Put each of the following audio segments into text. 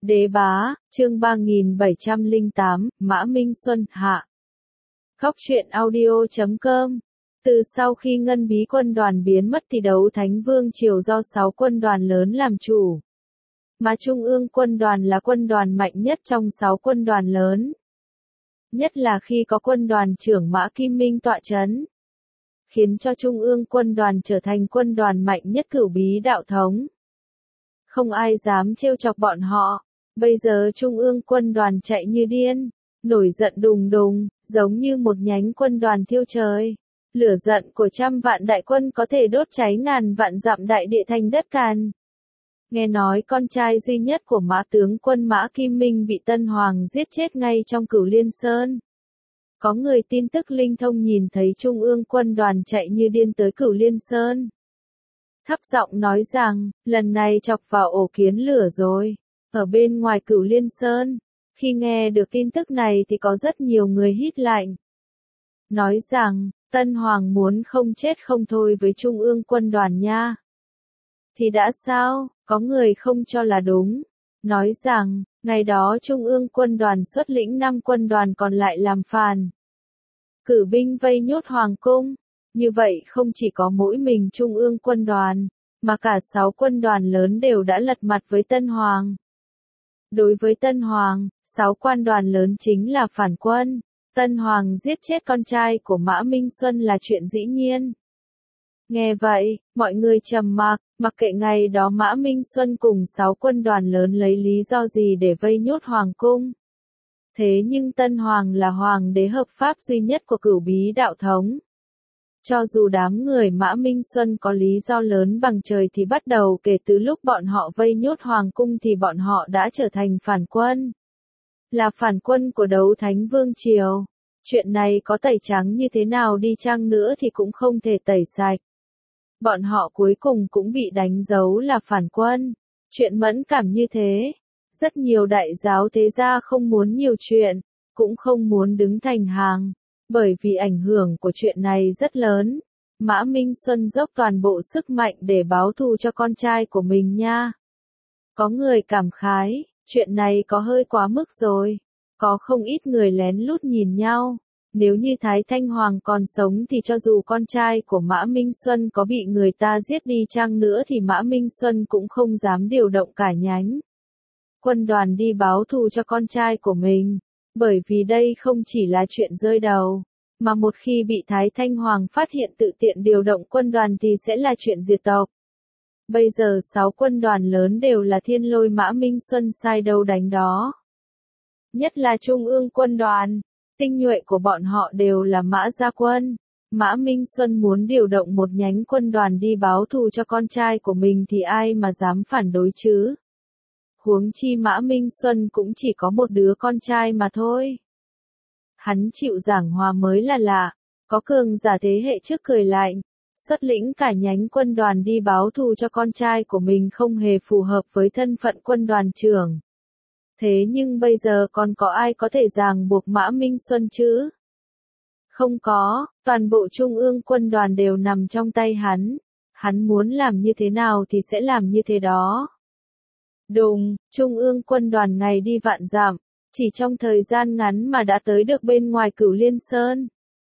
Đế bá, chương 3708, Mã Minh Xuân, hạ. Góc truyện audio.com. Từ sau khi Ngân Bí quân đoàn biến mất thì Đấu Thánh Vương Triều do 6 quân đoàn lớn làm chủ. Mà Trung ương quân đoàn là quân đoàn mạnh nhất trong 6 quân đoàn lớn. Nhất là khi có quân đoàn trưởng Mã Kim Minh tọa chấn. Khiến cho Trung ương quân đoàn trở thành quân đoàn mạnh nhất Cửu Bí đạo thống. Không ai dám trêu chọc bọn họ. Bây giờ Trung ương quân đoàn chạy như điên, nổi giận đùng đùng, giống như một nhánh quân đoàn thiêu trời. Lửa giận của trăm vạn đại quân có thể đốt cháy ngàn vạn dặm đại địa thành đất càn. Nghe nói con trai duy nhất của Mã tướng quân Mã Kim Minh bị Tân Hoàng giết chết ngay trong Cửu Liên Sơn. Có người tin tức linh thông nhìn thấy Trung ương quân đoàn chạy như điên tới Cửu Liên Sơn. Thấp giọng nói rằng, lần này chọc vào ổ kiến lửa rồi. Ở bên ngoài Cửu Liên Sơn, khi nghe được tin tức này thì có rất nhiều người hít lạnh. Nói rằng, Tân Hoàng muốn không chết không thôi với Trung ương quân đoàn nha. Thì đã sao, có người không cho là đúng. Nói rằng, ngày đó Trung ương quân đoàn xuất lĩnh 5 quân đoàn còn lại làm phản. Cử binh vây nhốt Hoàng cung. Như vậy không chỉ có mỗi mình Trung ương quân đoàn, mà cả 6 quân đoàn lớn đều đã lật mặt với Tân Hoàng. Đối với Tân Hoàng, 6 quan đoàn lớn chính là phản quân. Tân Hoàng giết chết con trai của Mã Minh Xuân là chuyện dĩ nhiên. Nghe vậy, mọi người trầm mặc, mặc kệ ngày đó Mã Minh Xuân cùng 6 quân đoàn lớn lấy lý do gì để vây nhốt Hoàng cung. Thế nhưng Tân Hoàng là Hoàng đế hợp pháp duy nhất của Cửu Bí đạo thống. Cho dù đám người Mã Minh Xuân có lý do lớn bằng trời thì bắt đầu kể từ lúc bọn họ vây nhốt Hoàng cung thì bọn họ đã trở thành phản quân. Là phản quân của Đấu Thánh Vương Triều. Chuyện này có tẩy trắng như thế nào đi chăng nữa thì cũng không thể tẩy sạch. Bọn họ cuối cùng cũng bị đánh dấu là phản quân. Chuyện mẫn cảm như thế. Rất nhiều đại giáo thế gia không muốn nhiều chuyện, cũng không muốn đứng thành hàng. Bởi vì ảnh hưởng của chuyện này rất lớn. Mã Minh Xuân dốc toàn bộ sức mạnh để báo thù cho con trai của mình nha. Có người cảm khái, chuyện này có hơi quá mức rồi. Có không ít người lén lút nhìn nhau. Nếu như Thái Thanh Hoàng còn sống thì cho dù con trai của Mã Minh Xuân có bị người ta giết đi chăng nữa thì Mã Minh Xuân cũng không dám điều động cả nhánh quân đoàn đi báo thù cho con trai của mình. Bởi vì đây không chỉ là chuyện rơi đầu, mà một khi bị Thái Thanh Hoàng phát hiện tự tiện điều động quân đoàn thì sẽ là chuyện diệt tộc. Bây giờ 6 quân đoàn lớn đều là Thiên Lôi Mã Minh Xuân sai đâu đánh đó. Nhất là Trung ương quân đoàn, tinh nhuệ của bọn họ đều là Mã gia quân. Mã Minh Xuân muốn điều động một nhánh quân đoàn đi báo thù cho con trai của mình thì ai mà dám phản đối chứ? Huống chi Mã Minh Xuân cũng chỉ có một đứa con trai mà thôi. Hắn chịu giảng hòa mới là lạ, có cường giả thế hệ trước cười lạnh, xuất lĩnh cả nhánh quân đoàn đi báo thù cho con trai của mình không hề phù hợp với thân phận quân đoàn trưởng. Thế nhưng bây giờ còn có ai có thể ràng buộc Mã Minh Xuân chứ? Không có, toàn bộ Trung ương quân đoàn đều nằm trong tay hắn. Hắn muốn làm như thế nào thì sẽ làm như thế đó. Đùng, Trung ương quân đoàn ngày đi vạn dặm, chỉ trong thời gian ngắn mà đã tới được bên ngoài Cửu Liên Sơn.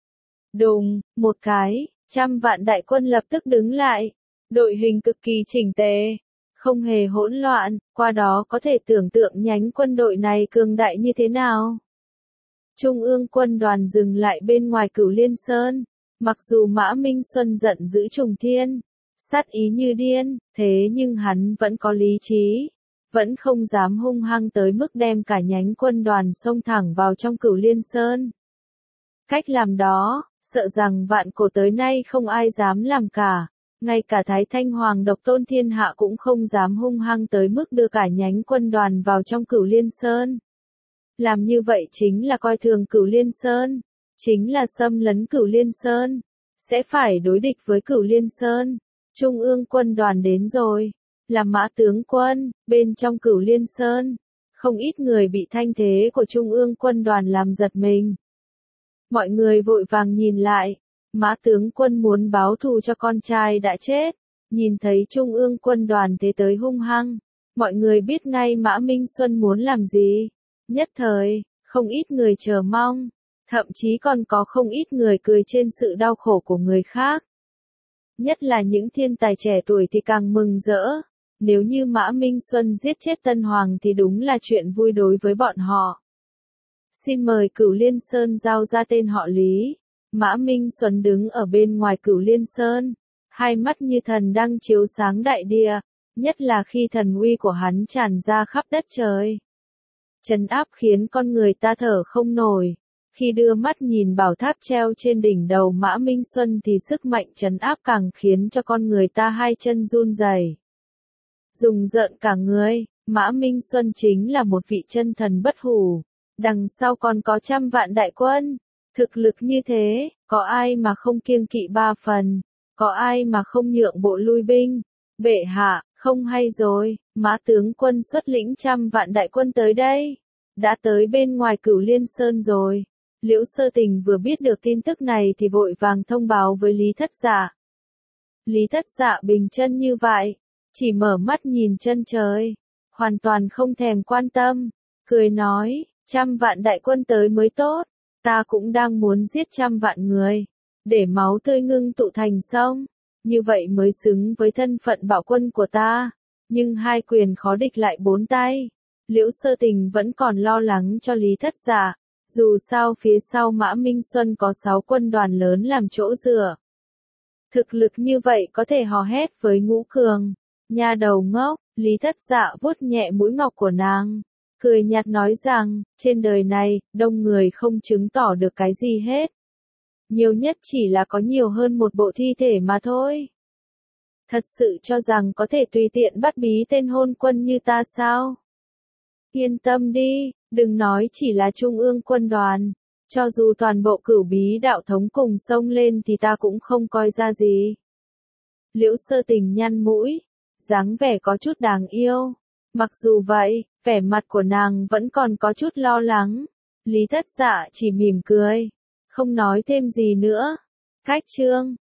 Đùng, một cái, trăm vạn đại quân lập tức đứng lại. Đội hình cực kỳ chỉnh tề, không hề hỗn loạn, qua đó có thể tưởng tượng nhánh quân đội này cường đại như thế nào. Trung ương quân đoàn dừng lại bên ngoài Cửu Liên Sơn, mặc dù Mã Minh Xuân giận dữ trùng thiên, sát ý như điên, thế nhưng hắn vẫn có lý trí, vẫn không dám hung hăng tới mức đem cả nhánh quân đoàn xông thẳng vào trong Cửu Liên Sơn. Cách làm đó, sợ rằng vạn cổ tới nay không ai dám làm cả. Ngay cả Thái Thanh Hoàng độc tôn thiên hạ cũng không dám hung hăng tới mức đưa cả nhánh quân đoàn vào trong Cửu Liên Sơn. Làm như vậy chính là coi thường Cửu Liên Sơn, chính là xâm lấn Cửu Liên Sơn, sẽ phải đối địch với Cửu Liên Sơn. Trung ương quân đoàn đến rồi, là Mã tướng quân, bên trong Cửu Liên Sơn. Không ít người bị thanh thế của Trung ương quân đoàn làm giật mình. Mọi người vội vàng nhìn lại. Mã tướng quân muốn báo thù cho con trai đã chết, nhìn thấy Trung ương quân đoàn thế tới hung hăng, Mọi người biết ngay Mã Minh Xuân muốn làm gì. Nhất thời, không ít người chờ mong, thậm chí còn có không ít người cười trên sự đau khổ của người khác. Nhất là những thiên tài trẻ tuổi thì càng mừng rỡ. Nếu như Mã Minh Xuân giết chết Tân Hoàng thì đúng là chuyện vui đối với bọn họ. Xin mời Cửu Liên Sơn giao ra tên họ Lý. Mã Minh Xuân đứng ở bên ngoài Cửu Liên Sơn, hai mắt như thần đang chiếu sáng đại địa, nhất là khi thần uy của hắn tràn ra khắp đất trời. Trấn áp khiến con người ta thở không nổi. Khi đưa mắt nhìn bảo tháp treo trên đỉnh đầu Mã Minh Xuân thì sức mạnh trấn áp càng khiến cho con người ta hai chân run rẩy. Rùng rợn cả người, Mã Minh Xuân chính là một vị chân thần bất hủ. Đằng sau còn có trăm vạn đại quân. Thực lực như thế, có ai mà không kiêng kỵ ba phần, có ai mà không nhượng bộ lui binh. Bệ hạ, không hay rồi, Mã tướng quân xuất lĩnh trăm vạn đại quân tới đây. Đã tới bên ngoài Cửu Liên Sơn rồi. Liễu Sơ Tình vừa biết được tin tức này thì vội vàng thông báo với Lý Thất Dạ. Lý Thất Dạ bình chân như vậy, chỉ mở mắt nhìn chân trời, hoàn toàn không thèm quan tâm, cười nói, trăm vạn đại quân tới mới tốt, ta cũng đang muốn giết trăm vạn người, để máu tươi ngưng tụ thành sông, như vậy mới xứng với thân phận bảo quân của ta, nhưng hai quyền khó địch lại bốn tay. Liễu Sơ Tình vẫn còn lo lắng cho Lý Thất Dạ, dù sao phía sau Mã Minh Xuân có 6 quân đoàn lớn làm chỗ dựa. Thực lực như vậy có thể hò hét với ngũ cường. Nha đầu ngốc, Lý Thất Dạ vuốt nhẹ mũi ngọc của nàng, cười nhạt nói rằng, trên đời này, đông người không chứng tỏ được cái gì hết. Nhiều nhất chỉ là có nhiều hơn một bộ thi thể mà thôi. Thật sự cho rằng có thể tùy tiện bắt bí tên hôn quân như ta sao? Yên tâm đi, đừng nói chỉ là trung ương quân đoàn. Cho dù toàn bộ Cửu Bí đạo thống cùng xông lên thì ta cũng không coi ra gì. Liễu Sơ Tình nhăn mũi, dáng vẻ có chút đáng yêu. Mặc dù vậy, vẻ mặt của nàng vẫn còn có chút lo lắng. Lý Thất Dạ chỉ mỉm cười, không nói thêm gì nữa. Khách trương,